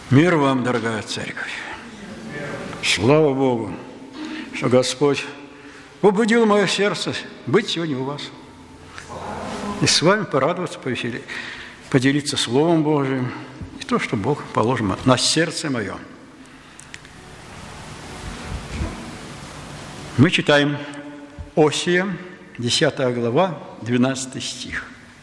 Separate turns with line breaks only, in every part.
Мир вам, дорогая церковь! Слава Богу, что Господь побудил мое сердце быть сегодня у вас. И с вами порадоваться, повеселить, поделиться Словом Божиим и то, что Бог положил на сердце мое. Мы читаем Осия, 10 глава, 12 стих.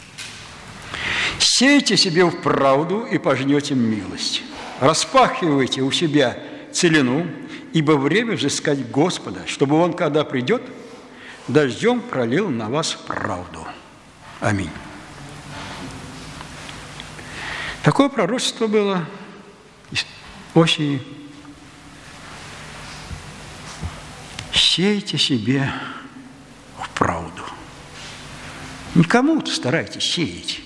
«Сейте себе в правду и пожнете милость. Распахивайте у себя целину, ибо время взыскать Господа, чтобы Он, когда придет, дождем пролил на вас правду». Аминь. Такое пророчество было Осии. Сейте себе в правду. Не кому-то старайтесь сеять.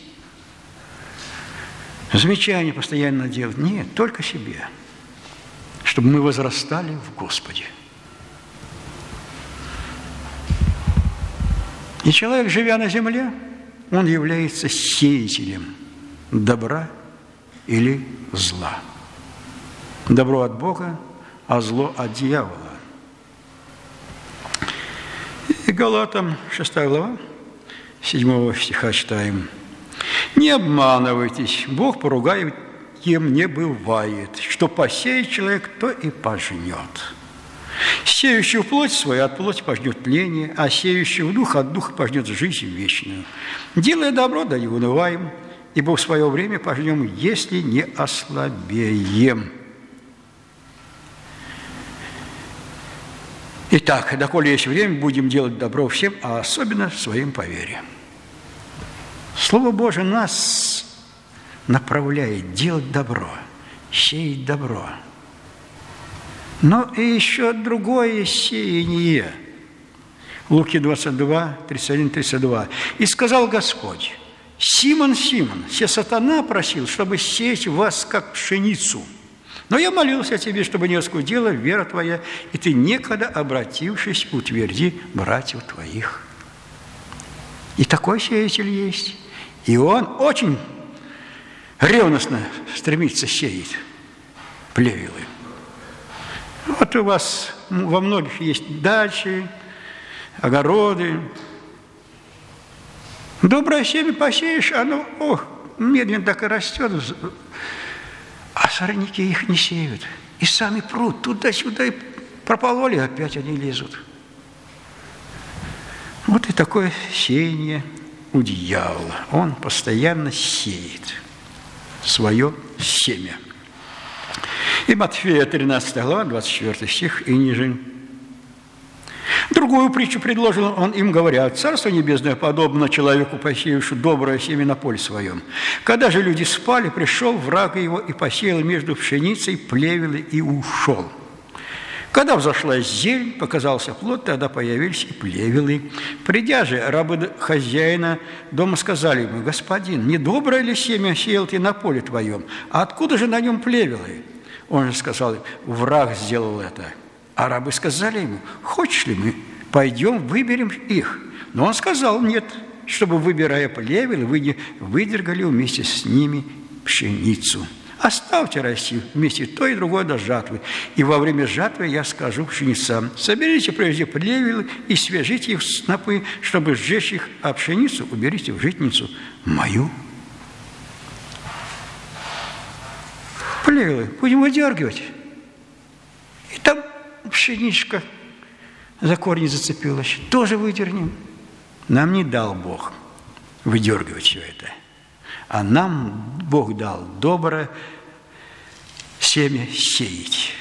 Замечания постоянно делать. Нет, только себе. Чтобы мы возрастали в Господе. И человек, живя на земле, он является сеятелем добра или зла. Добро от Бога, а зло от дьявола. И Галатам 6 глава, 7 стиха читаем. «Не обманывайтесь, Бог поругаем не бывает, что посеет человек, то и пожнет. Сеющий в плоть свою от плоти пожнет тление, а сеющий в дух от духа пожнет жизнь вечную. Делая добро, да не унываем, ибо в свое время пожнем, если не ослабеем». Итак, доколе есть время, будем делать добро всем, а особенно своим по вере. Слово Божие нас направляет делать добро, сеять добро. Но и еще другое сеяние. Луки 22, 31-32. «И сказал Господь: Симон, Симон, се сатана просил, чтобы сеять вас, как пшеницу. Но я молился о тебе, чтобы не оскудела вера твоя, и ты, некогда обратившись, утверди братьев твоих». И такой сеятель есть. И он очень ревностно стремится сеять плевелы. Вот у вас во многих есть дачи, огороды. Доброе семя посеешь, оно медленно так и растет, а сорняки их не сеют. И сами прут туда-сюда, и пропололи, опять они лезут. Вот и такое сеяние у дьявола. Он постоянно сеет свое семя. И Матфея 13 глава, 24 стих и ниже. Другую притчу предложил он им, говоря: «Царство небесное подобно человеку, посеявшему доброе семя на поле своем. Когда же люди спали, пришел враг его и посеял между пшеницей плевелы и ушел. Когда взошла зелень, показался плод, тогда появились и плевелы. Придя же, рабы хозяина дома сказали ему: Господин, не доброе ли семя сеял ты на поле твоем? А откуда же на нем плевелы? Он же сказал им: враг сделал это. А рабы сказали ему: хочешь ли мы пойдем, выберем их? Но он сказал: нет, чтобы, выбирая плевелы, вы не выдергали вместе с ними пшеницу. Оставьте расти вместе то и другое до жатвы. И во время жатвы я скажу пшеницам: соберите прежде плевелы и свяжите их в снопы, чтобы сжечь их, а пшеницу уберите в житницу мою». Плевелы будем выдергивать. И там пшеничка за корни зацепилась. Тоже выдернем. Нам не дал Бог выдергивать все это. А нам Бог дал доброе семя сеять.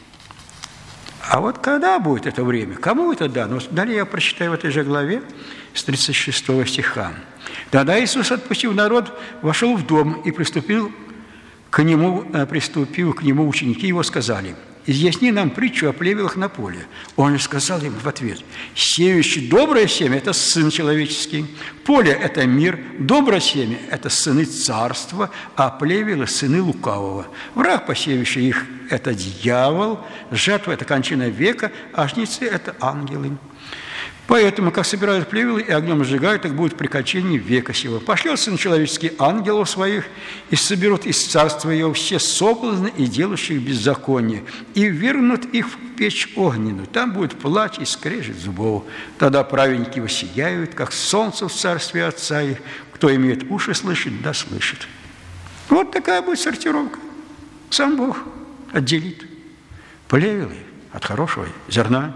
А вот когда будет это время? Кому это дано? Далее я прочитаю в этой же главе с 36 стиха. «Тогда Иисус, отпустив народ, вошел в дом и приступил к нему ученики его, сказали: изъясни нам притчу о плевелах на поле. Он же сказал им в ответ: сеющий доброе семя – это Сын Человеческий, поле – это мир, доброе семя – это сыны царства, а плевелы – сыны лукавого. Враг, посеявший их – это дьявол, жатва – это кончина века, а жнецы – это ангелы. Поэтому, как собирают плевелы и огнем сжигают, так будет при кончине века сего. Пошлет Сын Человеческий ангелов своих, и соберут из царства его все соблазны и делающих беззаконие, и вернут их в печь огненную. Там будет плач и скрежет зубов. Тогда праведники воссияют, как солнце в царстве Отца их. Кто имеет уши слышать, да слышит. Вот такая будет сортировка. Сам Бог отделит плевелы от хорошего зерна.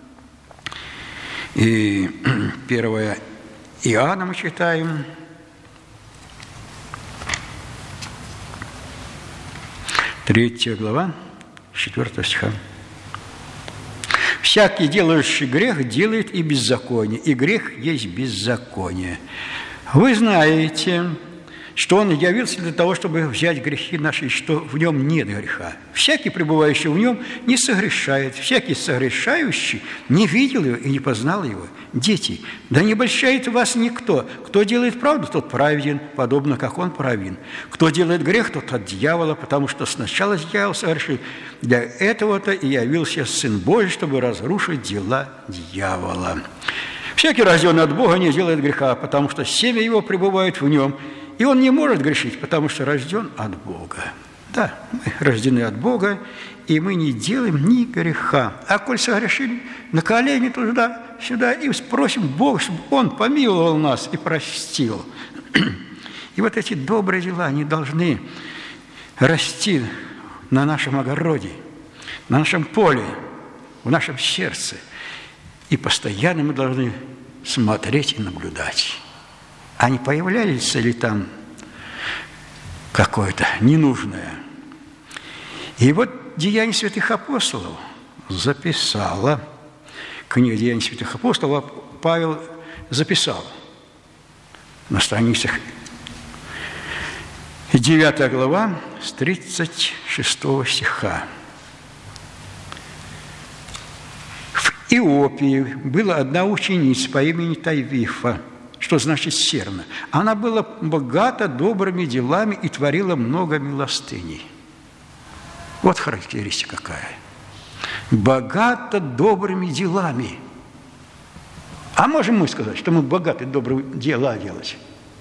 И 1 Иоанна мы читаем, 3 глава, 4 стиха. «Всякий, делающий грех, делает и беззаконие, и грех есть беззаконие. Вы знаете, что Он явился для того, чтобы взять грехи наши, что в Нем нет греха. Всякий, пребывающий в Нем, не согрешает. Всякий согрешающий не видел Его и не познал Его. Дети, да не обольщает вас никто. Кто делает правду, тот праведен, подобно как Он праведен. Кто делает грех, тот от дьявола, потому что сначала дьявол согрешил. Для этого-то и явился Сын Божий, чтобы разрушить дела дьявола. Всякий, рожденный от Бога, не делает греха, потому что семя Его пребывает в Нем, и он не может грешить, потому что рожден от Бога. Да, мы рождены от Бога, и мы не делаем ни греха. А коль согрешили, на колени туда-сюда, и спросим Бога, чтобы Он помиловал нас и простил. И вот эти добрые дела, они должны расти на нашем огороде, на нашем поле, в нашем сердце. И постоянно мы должны смотреть и наблюдать. А не появляется ли там какое-то ненужное? И вот Деяния святых апостолов записала, книга Деяний святых апостолов Павел записал на страницах 9 глава с 36 стиха. В Иопии была одна ученица по имени Тавифа, что значит серна. Она была богата добрыми делами и творила много милостыней. Вот характеристика какая. Богата добрыми делами. А можем мы сказать, что мы богаты добрые дела делать?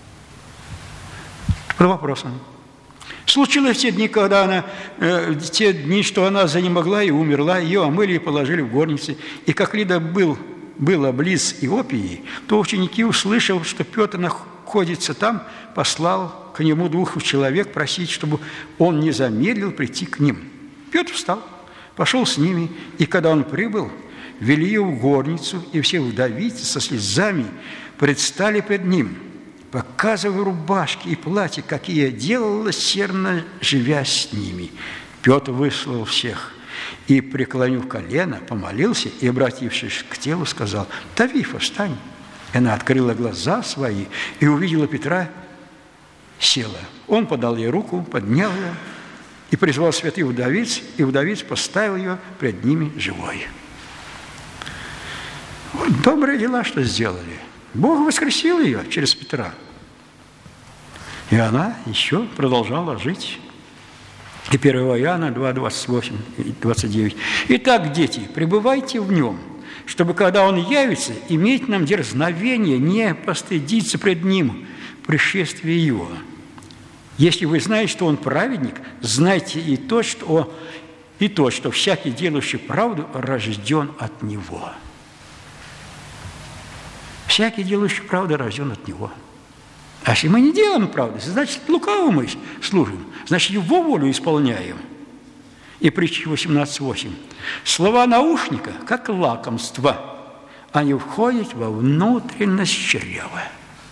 Под вопросом. Случилось в те дни, когда она, что она занемогла и умерла, ее омыли и положили в горнице. И как Лида было близ Иопии, то ученики, услышав, что Петр находится там, послал к нему 2 человек просить, чтобы он не замедлил прийти к ним. Петр встал, пошел с ними, и когда он прибыл, вели его в горницу, и все вдовицы со слезами предстали пред ним, показывая рубашки и платья, какие делала серна, живя с ними. Петр выслал всех и, преклонив колено, помолился и, обратившись к телу, сказал: «Тавифа, встань!» И она открыла глаза свои и увидела Петра, села. Он подал ей руку, поднял ее и призвал святых вдовиц, и вдовиц поставил ее пред ними живой. Вот добрые дела, что сделали. Бог воскресил ее через Петра. И она еще продолжала жить. И 1 Иоанна 2, 28 и 29. «Итак, дети, пребывайте в Нем, чтобы, когда Он явится, иметь нам дерзновение, не постыдиться пред Ним пришествия Его. Если вы знаете, что Он праведник, знайте и то, что всякий, делающий правду, рожден от Него». Всякий, делающий правду, рожден от Него. А если мы не делаем правды, значит, лукаво мы служим, значит, Его волю исполняем. И притча 18:8. «Слова наушника, как лакомство, они входят во внутренность чрева».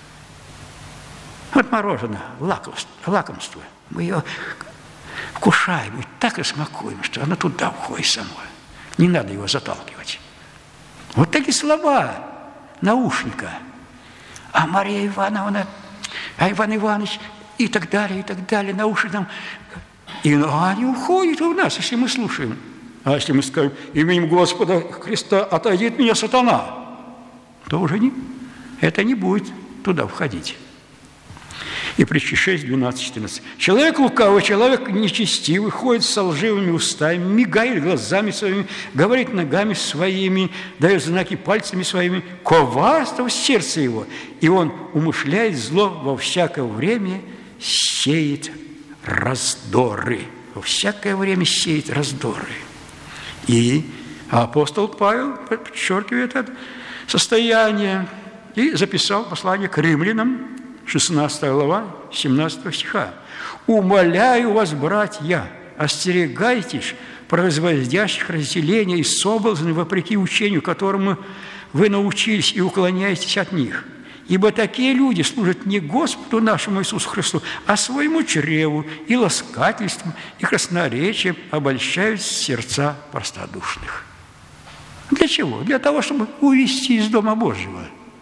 Вот мороженое, лакомство. Мы ее вкушаем и так и смакуем, что оно туда входит само. Не надо его заталкивать. Вот такие слова наушника. А Мария Ивановна, а Иван Иванович и так далее, науши нам. И они уходят у нас, если мы слушаем. А если мы скажем: «Именем Господа Христа отойди от меня, сатана», то уже это не будет туда входить. И притчи 6, 12, 14. Человек лукавый, человек нечестивый, ходит со лживыми устами, мигает глазами своими, говорит ногами своими, дает знаки пальцами своими, коварство в сердце его, и он умышляет зло во всякое время, сеет раздоры. Во всякое время сеет раздоры. И апостол Павел подчеркивает это состояние и записал послание к римлянам, 16 глава, 17 стиха. «Умоляю вас, братья, остерегайтесь производящих разделения и соблазны вопреки учению, которому вы научились и уклоняетесь от них. Ибо такие люди служат не Господу нашему Иисусу Христу, а своему чреву и ласкательством, и красноречием обольщают сердца простодушных». Для чего? Для того, чтобы увести из Дома Божьего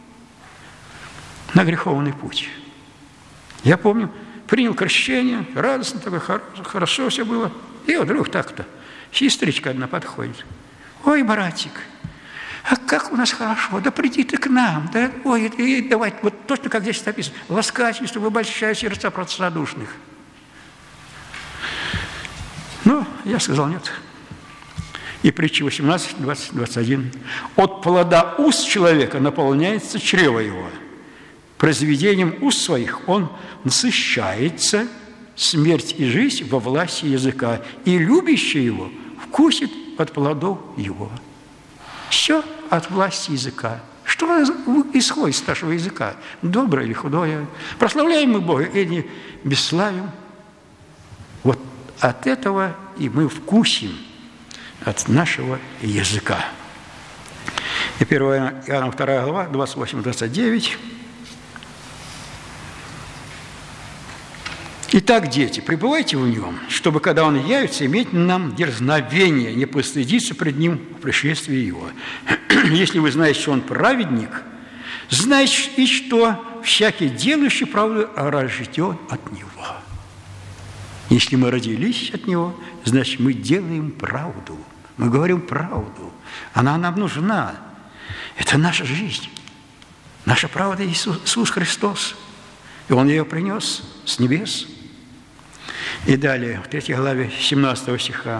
на греховный путь. Я помню, принял крещение, радостно, такое, хорошо все было. И вдруг так-то сестричка одна подходит. «Ой, братик, а как у нас хорошо, да приди ты к нам, да, ой, и давай, вот точно как здесь написано, ласкательство, обольщая сердца простодушных». Ну, я сказал нет. И притчи 18, 20, 21. «От плода уст человека наполняется чрево его. Произведением уст своих он насыщается, смерть и жизнь во власти языка, и любящий его вкусит от плодов его». Все от власти языка. Что исходит с нашего языка? Доброе или худое? Прославляем мы Бога или бесславим? Вот от этого и мы вкусим от нашего языка. И 1 Иоанна 2 глава, 28-29. «Итак, дети, пребывайте в нем, чтобы, когда он явится, иметь нам дерзновение, не постыдиться пред ним в пришествии его. Если вы знаете, что он праведник, знайте и что всякий делающий правду рожден от него». Если мы родились от него, значит, мы делаем правду. Мы говорим правду. Она нам нужна. Это наша жизнь. Наша правда Иисус Христос. И Он ее принес с небес. И далее, в 3 главе 7 стиха.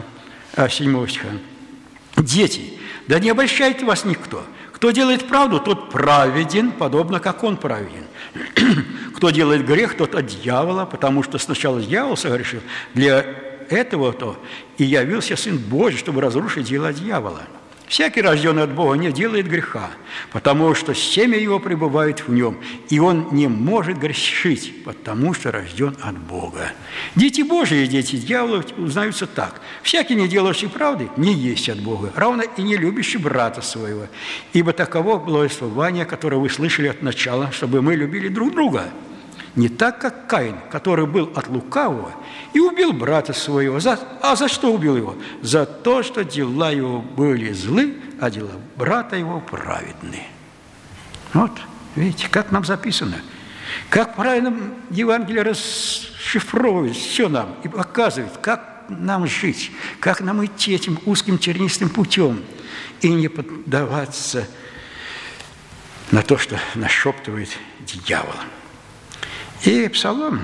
«Дети, да не обольщает вас никто. Кто делает правду, тот праведен, подобно как он праведен. Кто делает грех, тот от дьявола, потому что сначала дьявол согрешил. Для этого-то и явился Сын Божий, чтобы разрушить дела дьявола. Всякий, рожденный от Бога, не делает греха, потому что семя его пребывает в нем, и он не может грешить, потому что рожден от Бога. Дети Божии и дети дьявола узнаются так. Всякий, не делающий правды, не есть от Бога, равно и не любящий брата своего. Ибо таково благовествование, которое вы слышали от начала, чтобы мы любили друг друга. Не так, как Каин, который был от лукавого и убил брата своего. А за что убил его? За то, что дела его были злы, а дела брата его праведны. Вот, видите, как нам записано. Как правильно Евангелие расшифровывает все нам и показывает, как нам жить, как нам идти этим узким тернистым путем и не поддаваться на то, что нашептывает дьявол. И Псалом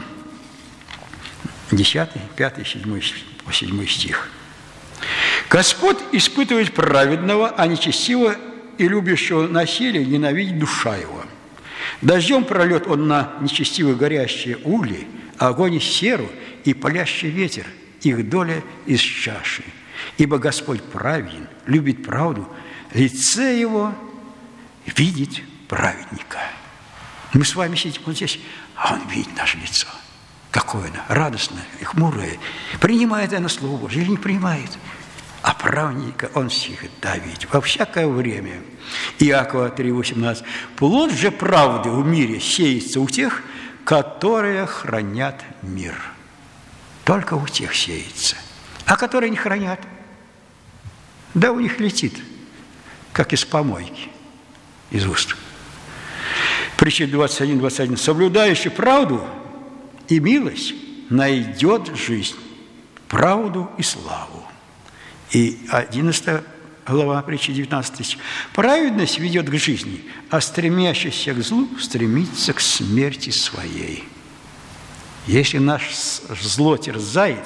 10, 5, 7 стих. «Господь испытывает праведного, а нечестивого и любящего насилие ненавидит душа его. Дождем прольет он на нечестивых горящие угли, огонь и серу и палящий ветер, их доля из чаши. Ибо Господь праведен, любит правду, лице его видит праведника». Мы с вами сидим вот здесь, а Он видит наше лицо. Какое оно, радостное и хмурое. Принимает оно Слово Божие или не принимает? А праведника Он всегда видит, во всякое время. Иакова 3,18. «Плод же правды в мире сеется у тех, которые хранят мир». Только у тех сеется. А которые не хранят, да у них летит, как из помойки, из уст. Притча 21:21. «Соблюдающий правду и милость найдет жизнь, правду и славу». И 11 глава притчи 19. «Праведность ведет к жизни, а стремящийся к злу стремится к смерти своей». Если наш зло терзает,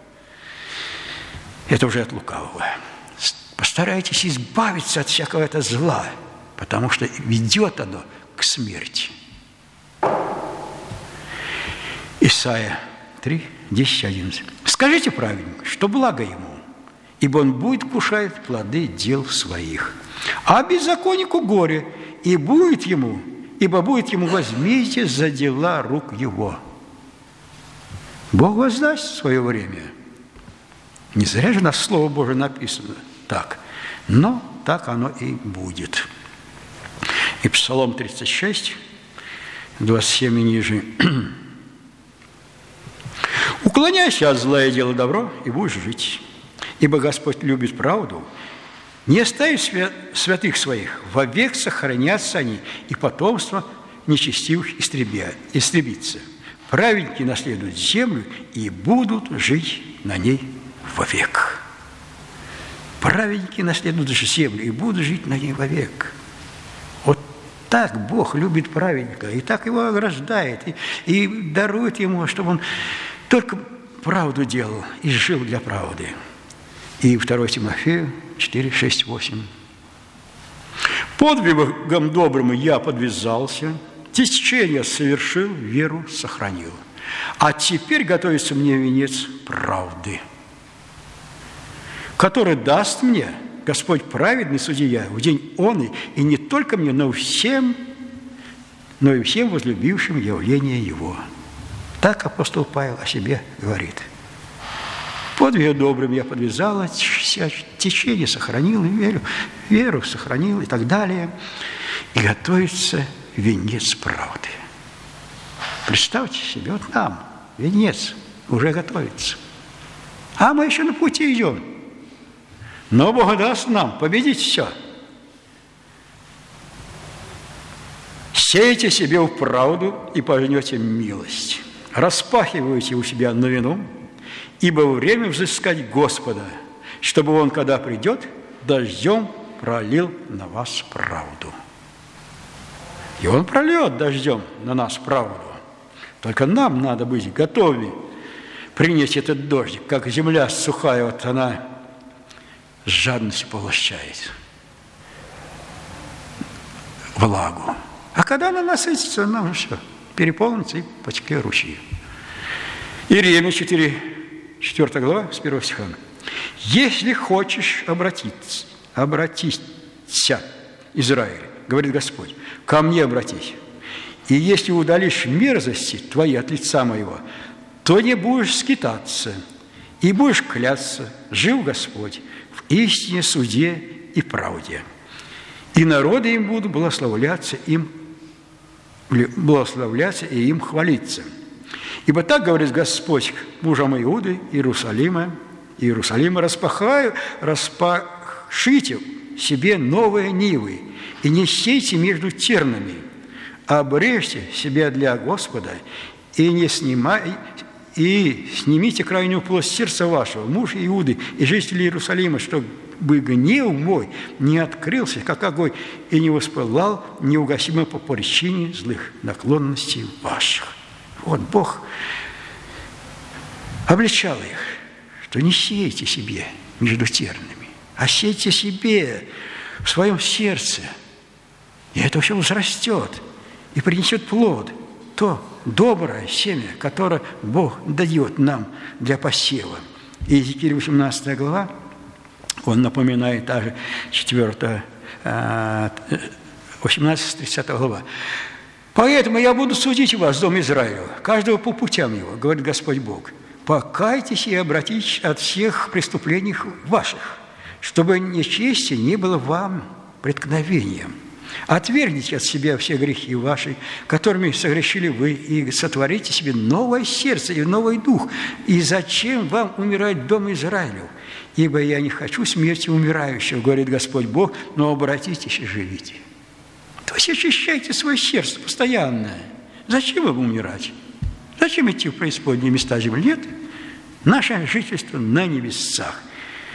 это уже от лукавого. Постарайтесь избавиться от всякого этого зла, потому что ведет оно к смерти. Исайя 3, 10, 11. «Скажите праведнику, что благо ему, ибо он будет кушать плоды дел своих. А беззаконнику горе, ибо будет ему возмездие за дела рук его». Бог воздаст в свое время. Не зря же на Слово Божие написано так, но так оно и будет. И Псалом 36, 27 и ниже. «Уклоняйся от зла и делай добро, и будешь жить. Ибо Господь любит правду, не оставив святых своих, вовек сохранятся они, и потомство нечестивых истребится. Праведники наследуют землю и будут жить на ней вовек». Праведники наследуют землю и будут жить на ней вовек. Вот так Бог любит праведника, и так его ограждает, и дарует ему, чтобы он только правду делал и жил для правды. И 2 Тимофею 4, 6, 8. «Подвигом добрым я подвязался, течение совершил, веру сохранил. А теперь готовится мне венец правды, который даст мне Господь праведный судья в день он и не только мне, но и всем возлюбившим явление Его». Так апостол Павел о себе говорит. «Подвигом добрым я подвязал, течение сохранил, веру сохранил и так далее. И готовится венец правды». Представьте себе, вот нам венец уже готовится. А мы еще на пути идем. Но Бог даст нам победить все. «Сейте себе в правду и пожнете милость. Распахивайте у себя новину, ибо время взыскать Господа, чтобы Он, когда придет, дождем пролил на вас правду». И Он прольет дождем на нас правду. Только нам надо быть готовыми принять этот дождик, как земля сухая, вот она с жадностью поглощает влагу. А когда она насытится, нам все переполнится и потекли ручьи. Иеремия 4 глава, с 1 стиха. «Если хочешь обратиться, Израиль, говорит Господь, ко мне обратись, и если удалишь мерзости твои от лица моего, то не будешь скитаться, и будешь клясться, жив Господь, в истине, суде и правде. И народы им будут благословляться и им хвалиться. Ибо так говорит Господь к мужам Иуды, Иерусалима, распашите себе новые нивы, и не сейте между тернами, а обрежьте себя для Господа, и снимите крайнюю плоть сердца вашего, муж Иуды и жители Иерусалима, чтобы гнев мой не открылся, как огонь, и не воспылал неугасимо по причине злых наклонностей ваших». Вот Бог обличал их, что не сейте себе между тернами, а сейте себе в своем сердце, и это все возрастет и принесет плод, то доброе семя, которое Бог дает нам для посева. И Иезекииль 18 глава, он напоминает также 18-30 глава. «Поэтому я буду судить вас, дом Израиля, каждого по путям его, говорит Господь Бог. Покайтесь и обратитесь от всех преступлений ваших, чтобы нечестие не было вам преткновением. Отвергните от себя все грехи ваши, которыми согрешили вы, и сотворите себе новое сердце и новый дух. И зачем вам умирать, дом Израилю? Ибо я не хочу смерти умирающего, говорит Господь Бог, но обратитесь и живите». То есть очищайте свое сердце постоянно. Зачем вам умирать? Зачем идти в преисподние места земли? Нет. Наше жительство на небесах.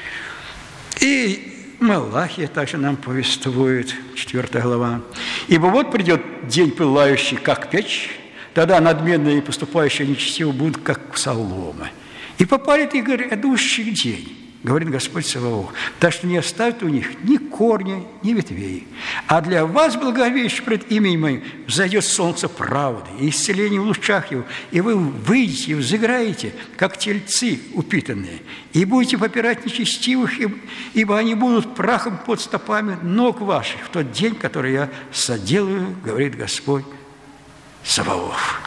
И Малахия также нам повествует, 4 глава. «Ибо вот придет день пылающий, как печь, тогда надменные и поступающие нечестиво будут, как солома. И попали, ты, говорит, идущий день, говорит Господь Саваоф, так что не оставит у них ни корня, ни ветвей. А для вас, благовещих пред именем моим, взойдет солнце правды и исцеление в лучах его, и вы выйдете и взыграете, как тельцы упитанные, и будете попирать нечестивых, ибо они будут прахом под стопами ног ваших в тот день, который я соделаю, говорит Господь Саваоф.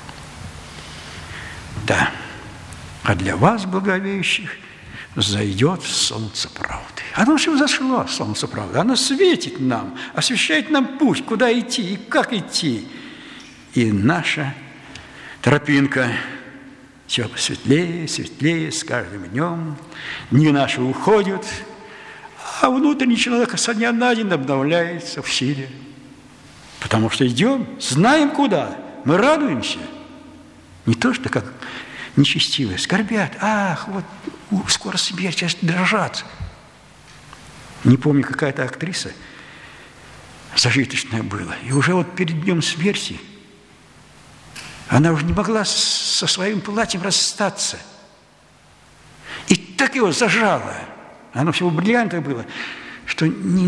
Да, а для вас, благовещих, зайдет солнце правды. Оно же взошло, солнце правды. Оно светит нам, освещает нам путь, куда идти и как идти. И наша тропинка все светлее, светлее с каждым днем. Дни наши уходят, а внутренний человек со дня на день обновляется в силе. Потому что идем, знаем куда, мы радуемся. Не то, что как нечестивые скорбят. Ах, вот скоро смерть, сейчас дрожат. Не помню, какая-то актриса зажиточная была. И уже вот перед днем смерти она уже не могла со своим платьем расстаться. И так его зажало. Оно всего бриллиантовое было, что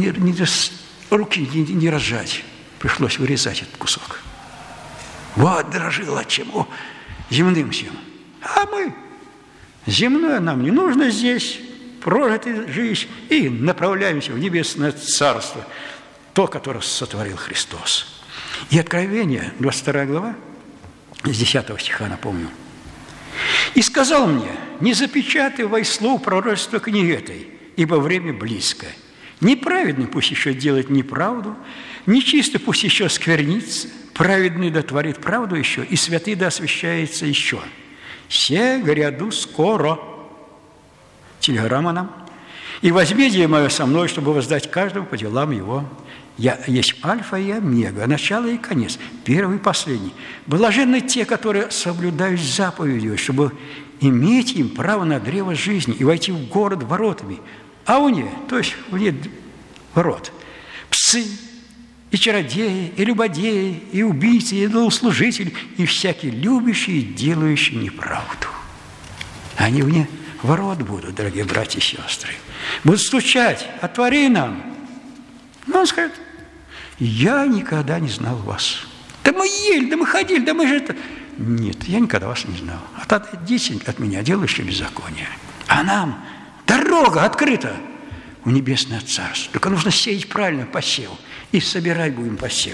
руки не разжать. Пришлось вырезать этот кусок. Вот дрожила чему? Земным всем. А мы, земное нам не нужно здесь, прожитая жизнь, и направляемся в небесное царство, то, которое сотворил Христос. И Откровение, 22 глава, с 10 стиха, напомню. «И сказал мне, не запечатывай слов пророчества книги этой, ибо время близко. Неправедный пусть еще делает неправду, нечистый пусть еще сквернится, праведный да творит правду еще, и святый да освящается еще. Се гряду скоро». Телеграмма нам. «И возмездие мое со мной, чтобы воздать каждому по делам его. Я есть альфа и омега, начало и конец, первый и последний. Блаженны те, которые соблюдают заповеди, чтобы иметь им право на древо жизни и войти в город воротами. А вне, то есть вне ворот, псы, и чародеи, и любодеи, и убийцы, и идолослужители, и всякие любящие и делающие неправду. Они вне ворот будут, дорогие братья и сестры. Будут стучать: отвори нам. Но он скажет: я никогда не знал вас. Да мы ели, да мы ходили, да мы же это... Нет, я никогда вас не знал. Отойдите от меня, делающие беззаконие. А нам дорога открыта в небесное царство. Только нужно сеять правильно посев. И собирать будем посев.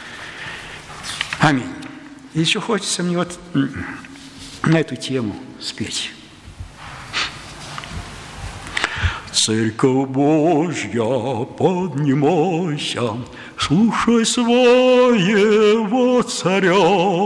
Аминь. И еще хочется мне вот на эту тему спеть. Церковь Божья, поднимайся, слушай своего царя.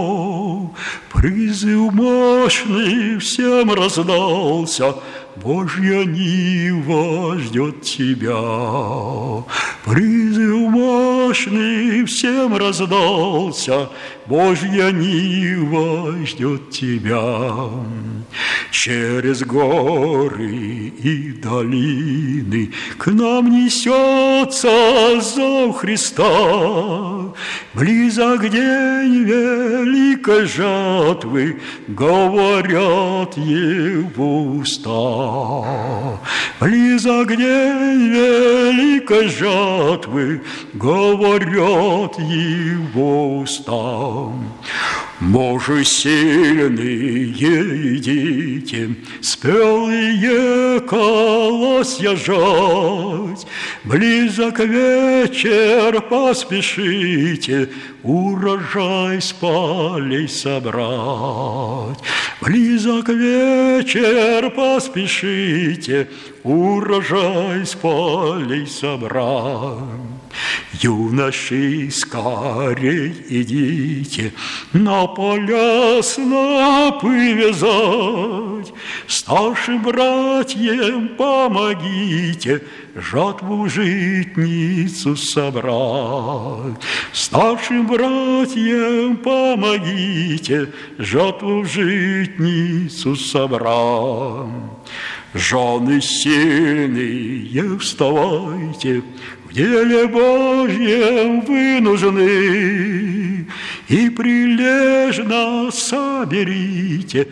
Призыв мощный всем раздался, Божья нива ждет тебя. Призыв мощный всем раздался, Божья нива ждет тебя. Через горы и долины к нам несется зов Христа. Близок день великой жатвы, говорят его уста. Близок день великой жатвы, говорят его уста. Боже сильные, идите, спелые колосья жать. Близок вечер, поспешите, урожай с полей собрать. Близок вечер, поспешите, урожай с полей собрать. Юноши, скорей идите, на поля снопы вязать. Старшим братьям помогите, жатву в житницу собрать. Старшим братьям помогите, жатву в житницу собрать. Жены сильные, вставайте, в деле Божьем вы нужны. и прилежно соберите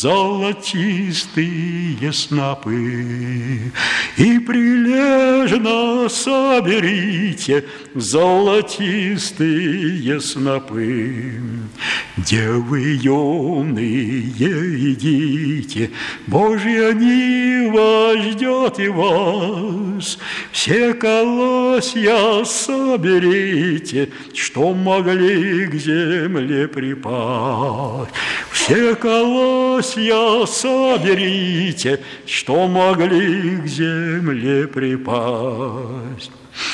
золотистые снопы, и прилежно соберите золотистые снопы. Девы юные, идите, Божья нива ждет и вас. Все колосья соберите, что могли к земле припасть. Все колосья соберите, что могли к земле припасть.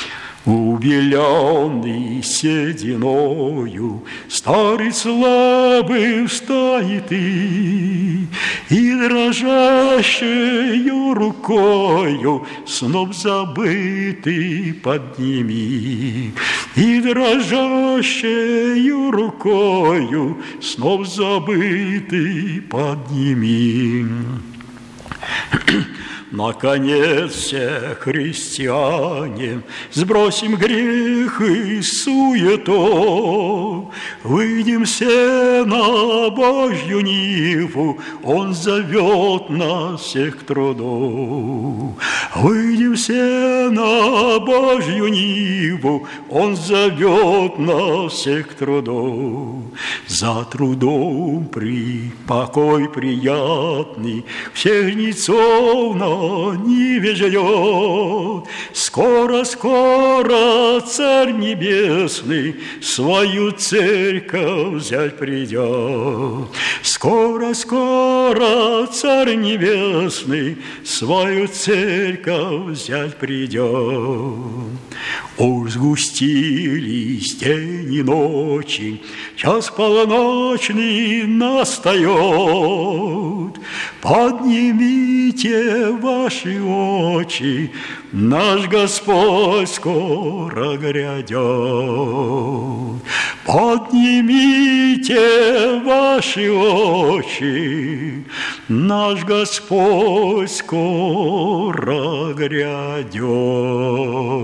Убеленный сединою, старый слабый встанет и дрожащею рукою сноп забытый подними, и дрожащею рукою сноп забытый подними. Наконец, все христиане, сбросим грех и суету, выйдем все на Божью ниву, Он зовет нас всех к труду. Выйдем все на Божью ниву, Он зовет нас всех к труду. За трудом покой приятный, всех жнецов на ниве ждет. Скоро, скоро Царь Небесный свою церковь взять придет. Скоро, скоро Царь Небесный свою церковь взять придет. Уж сгустились тени ночи, час полночный настает. Поднимите ваши очи, наш Господь скоро грядет. Поднимите ваши очи, наш Господь скоро грядет.